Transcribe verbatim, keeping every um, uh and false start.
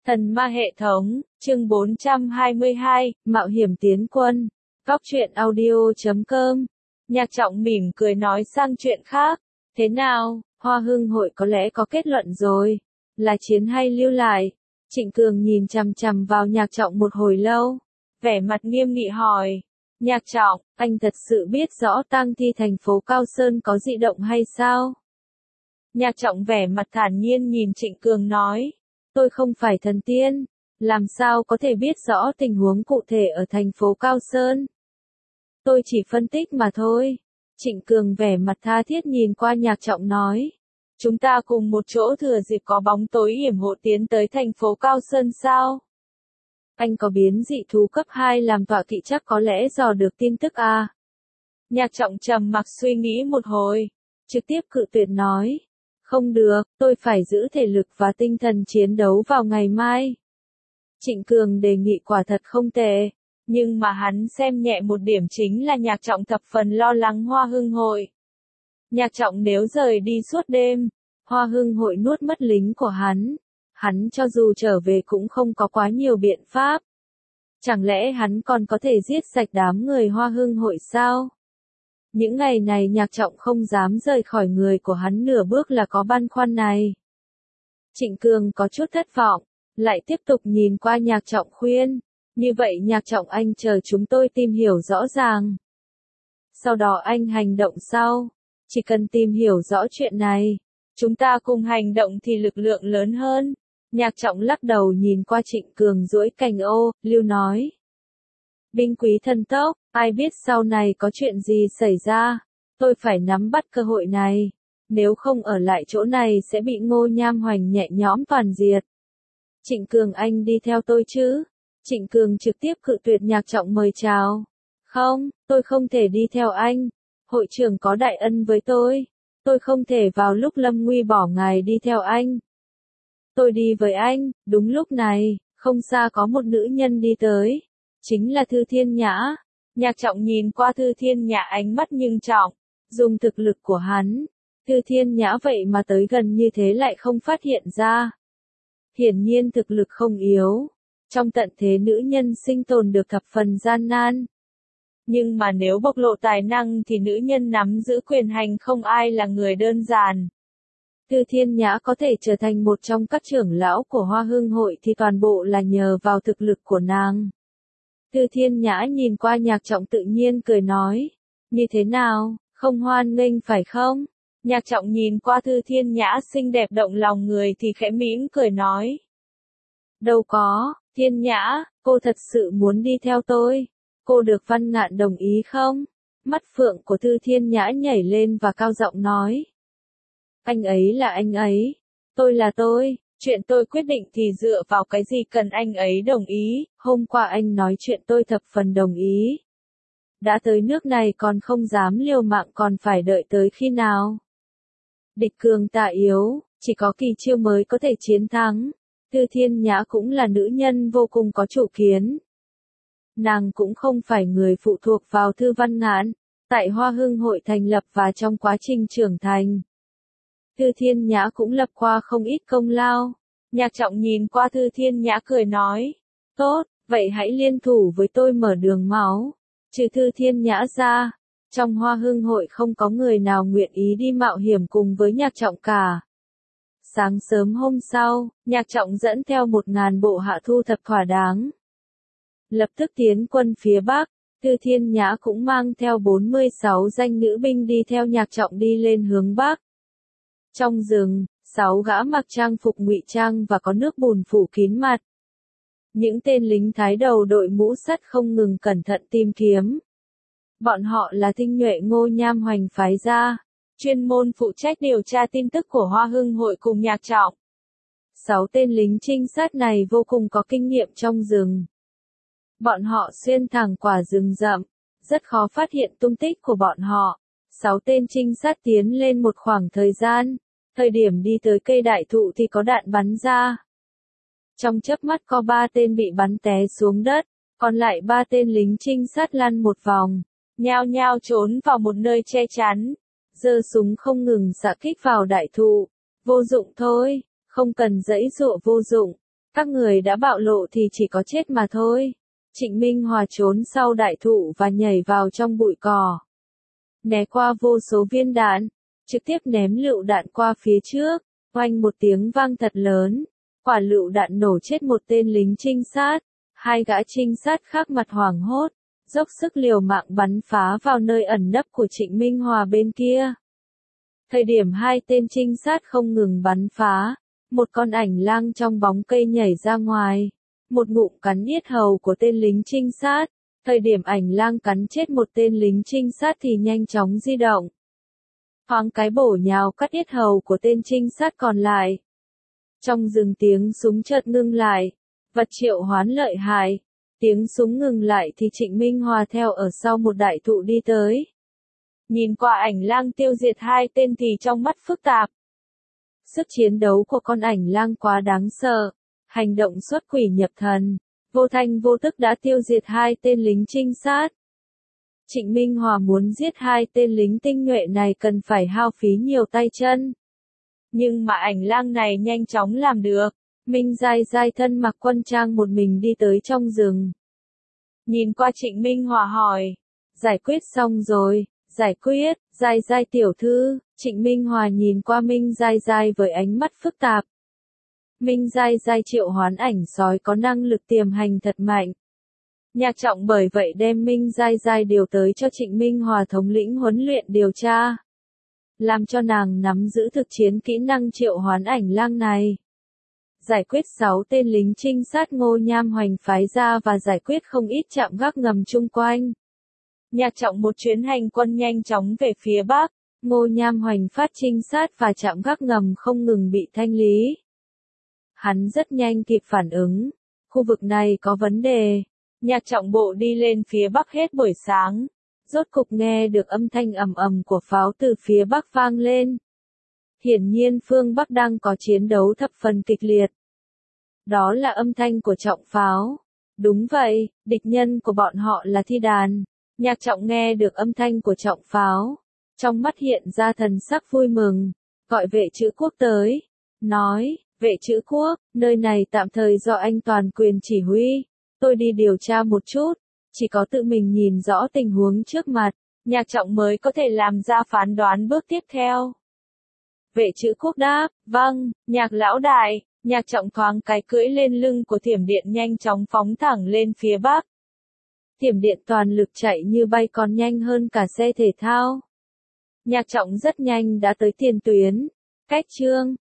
Thần ma hệ thống, chương bốn trăm hai mươi hai, Mạo hiểm tiến quân. Góc truyện audio chấm com. Nhạc Trọng mỉm cười nói sang chuyện khác. Thế nào, Hoa Hưng hội có lẽ có kết luận rồi. Là chiến hay lưu lại? Trịnh Cường nhìn chằm chằm vào Nhạc Trọng một hồi lâu. Vẻ mặt nghiêm nghị hỏi. Nhạc Trọng, anh thật sự biết rõ tang thi thành phố Cao Sơn có dị động hay sao? Nhạc Trọng vẻ mặt thản nhiên nhìn Trịnh Cường nói. Tôi không phải thần tiên, làm sao có thể biết rõ tình huống cụ thể ở thành phố Cao Sơn. Tôi chỉ phân tích mà thôi. Trịnh Cường vẻ mặt tha thiết nhìn qua Nhạc Trọng nói. Chúng ta cùng một chỗ thừa dịp có bóng tối hiểm hộ tiến tới thành phố Cao Sơn sao? Anh có biến dị thú cấp hai làm tọa kỵ chắc có lẽ dò được tin tức à? Nhạc Trọng trầm mặc suy nghĩ một hồi, trực tiếp cự tuyệt nói. Không được, tôi phải giữ thể lực và tinh thần chiến đấu vào ngày mai. Trịnh Cường đề nghị quả thật không tệ, nhưng mà hắn xem nhẹ một điểm chính là Nhạc Trọng thập phần lo lắng Hoa Hưng hội. Nhạc Trọng nếu rời đi suốt đêm, Hoa Hưng hội nuốt mất lính của hắn, hắn cho dù trở về cũng không có quá nhiều biện pháp. Chẳng lẽ hắn còn có thể giết sạch đám người Hoa Hưng hội sao? Những ngày này Nhạc Trọng không dám rời khỏi người của hắn nửa bước là có băn khoăn này. Trịnh Cường có chút thất vọng, lại tiếp tục nhìn qua Nhạc Trọng khuyên. Như vậy Nhạc Trọng anh chờ chúng tôi tìm hiểu rõ ràng. Sau đó anh hành động sau. Chỉ cần tìm hiểu rõ chuyện này, chúng ta cùng hành động thì lực lượng lớn hơn. Nhạc Trọng lắc đầu nhìn qua Trịnh Cường duỗi cành ô, lưu nói. Binh quý thần tốc, ai biết sau này có chuyện gì xảy ra, tôi phải nắm bắt cơ hội này, nếu không ở lại chỗ này sẽ bị Ngô Nham Hoành nhẹ nhõm toàn diệt. Trịnh Cường anh đi theo tôi chứ? Trịnh Cường trực tiếp cự tuyệt Nhạc Trọng mời chào. Không, tôi không thể đi theo anh, hội trưởng có đại ân với tôi, tôi không thể vào lúc lâm nguy bỏ ngài đi theo anh. Tôi đi với anh, đúng lúc này, không xa có một nữ nhân đi tới. Chính là Thư Thiên Nhã. Nhạc Trọng nhìn qua Thư Thiên Nhã ánh mắt nhưng trọng, dùng thực lực của hắn, Thư Thiên Nhã vậy mà tới gần như thế lại không phát hiện ra. Hiển nhiên thực lực không yếu, trong tận thế nữ nhân sinh tồn được thập phần gian nan. Nhưng mà nếu bộc lộ tài năng thì nữ nhân nắm giữ quyền hành không ai là người đơn giản. Thư Thiên Nhã có thể trở thành một trong các trưởng lão của Hoa Hưng hội thì toàn bộ là nhờ vào thực lực của nàng. Thư Thiên Nhã nhìn qua Nhạc Trọng tự nhiên cười nói. Như thế nào, không hoan nghênh phải không? Nhạc Trọng nhìn qua Thư Thiên Nhã xinh đẹp động lòng người thì khẽ mỉm cười nói. Đâu có, Thiên Nhã, cô thật sự muốn đi theo tôi. Cô được Văn Ngạn đồng ý không? Mắt phượng của Thư Thiên Nhã nhảy lên và cao giọng nói. Anh ấy là anh ấy, tôi là tôi. Chuyện tôi quyết định thì dựa vào cái gì cần anh ấy đồng ý, hôm qua anh nói chuyện tôi thập phần đồng ý. Đã tới nước này còn không dám liều mạng còn phải đợi tới khi nào. Địch cường tà yếu, chỉ có kỳ chiêu mới có thể chiến thắng. Thư Thiên Nhã cũng là nữ nhân vô cùng có chủ kiến. Nàng cũng không phải người phụ thuộc vào Thư Văn Ngạn, tại Hoa Hưng hội thành lập và trong quá trình trưởng thành. Thư Thiên Nhã cũng lập qua không ít công lao. Nhạc Trọng nhìn qua Thư Thiên Nhã cười nói. Tốt, vậy hãy liên thủ với tôi mở đường máu. Trừ Thư Thiên Nhã ra, trong Hoa Hưng hội không có người nào nguyện ý đi mạo hiểm cùng với Nhạc Trọng cả. Sáng sớm hôm sau, Nhạc Trọng dẫn theo một ngàn bộ hạ thu thập thỏa đáng. Lập tức tiến quân phía Bắc, Thư Thiên Nhã cũng mang theo bốn mươi sáu danh nữ binh đi theo Nhạc Trọng đi lên hướng Bắc. Trong rừng, sáu gã mặc trang phục ngụy trang và có nước bùn phủ kín mặt. Những tên lính thái đầu đội mũ sắt không ngừng cẩn thận tìm kiếm. Bọn họ là tinh nhuệ Ngô Nham Hoành phái ra, chuyên môn phụ trách điều tra tin tức của Hoa Hưng hội cùng Nhạc Trọng. Sáu tên lính trinh sát này vô cùng có kinh nghiệm trong rừng. Bọn họ xuyên thẳng qua rừng rậm, rất khó phát hiện tung tích của bọn họ. Sáu tên trinh sát tiến lên một khoảng thời gian. Thời điểm đi tới cây đại thụ thì có đạn bắn ra. Trong chớp mắt có ba tên bị bắn té xuống đất, còn lại ba tên lính trinh sát lăn một vòng, nhao nhao trốn vào một nơi che chắn, giơ súng không ngừng xạ kích vào đại thụ. Vô dụng thôi, không cần giãy giụa vô dụng. Các người đã bạo lộ thì chỉ có chết mà thôi. Trịnh Minh Hòa trốn sau đại thụ và nhảy vào trong bụi cỏ. Né qua vô số viên đạn, trực tiếp ném lựu đạn qua phía trước, oanh một tiếng vang thật lớn. Quả lựu đạn nổ chết một tên lính trinh sát, hai gã trinh sát khác mặt hoảng hốt, dốc sức liều mạng bắn phá vào nơi ẩn nấp của Trịnh Minh Hòa bên kia. Thời điểm hai tên trinh sát không ngừng bắn phá, một con ảnh lang trong bóng cây nhảy ra ngoài, một ngụm cắn yết hầu của tên lính trinh sát. Thời điểm ảnh lang cắn chết một tên lính trinh sát thì nhanh chóng di động. Thoáng cái bổ nhào cắt yết hầu của tên trinh sát còn lại. Trong rừng tiếng súng chợt ngưng lại, vật triệu hoán lợi hại. Tiếng súng ngừng lại thì Trịnh Minh Hòa theo ở sau một đại thụ đi tới. Nhìn qua ảnh lang tiêu diệt hai tên thì trong mắt phức tạp. Sức chiến đấu của con ảnh lang quá đáng sợ, hành động xuất quỷ nhập thần, vô thanh vô tức đã tiêu diệt hai tên lính trinh sát. Trịnh Minh Hòa muốn giết hai tên lính tinh nhuệ này cần phải hao phí nhiều tay chân. Nhưng mà ảnh lang này nhanh chóng làm được. Minh Giai Giai thân mặc quân trang một mình đi tới trong rừng. Nhìn qua Trịnh Minh Hòa hỏi, giải quyết xong rồi, giải quyết, Giai Giai tiểu thư. Trịnh Minh Hòa nhìn qua Minh Giai Giai với ánh mắt phức tạp. Minh Giai Giai triệu hoán ảnh sói có năng lực tiềm hành thật mạnh. Nhạc Trọng bởi vậy đem Minh Giai Giai điều tới cho Trịnh Minh Hòa thống lĩnh huấn luyện điều tra. Làm cho nàng nắm giữ thực chiến kỹ năng triệu hoán ảnh lang này. Giải quyết sáu tên lính trinh sát Ngô Nham Hoành phái ra và giải quyết không ít trạm gác ngầm chung quanh. Nhạc Trọng một chuyến hành quân nhanh chóng về phía Bắc, Ngô Nham Hoành phát trinh sát và trạm gác ngầm không ngừng bị thanh lý. Hắn rất nhanh kịp phản ứng, khu vực này có vấn đề. Nhạc Trọng bộ đi lên phía Bắc hết buổi sáng, rốt cục nghe được âm thanh ầm ầm của pháo từ phía Bắc vang lên. Hiển nhiên phương Bắc đang có chiến đấu thập phần kịch liệt. Đó là âm thanh của trọng pháo. Đúng vậy, địch nhân của bọn họ là Thi Đàn. Nhạc Trọng nghe được âm thanh của trọng pháo. Trong mắt hiện ra thần sắc vui mừng. Gọi vệ trữ quốc tới. Nói, vệ trữ quốc, nơi này tạm thời do anh toàn quyền chỉ huy. Tôi đi điều tra một chút. Chỉ có tự mình nhìn rõ tình huống trước mặt, Nhạc Trọng mới có thể làm ra phán đoán bước tiếp theo. Vệ trữ quốc đáp, vâng, Nhạc lão đại. Nhạc Trọng thoáng cái cưỡi lên lưng của thiểm điện nhanh chóng phóng thẳng lên phía Bắc. Thiểm điện toàn lực chạy như bay còn nhanh hơn cả xe thể thao. Nhạc Trọng rất nhanh đã tới tiền tuyến. Cách chương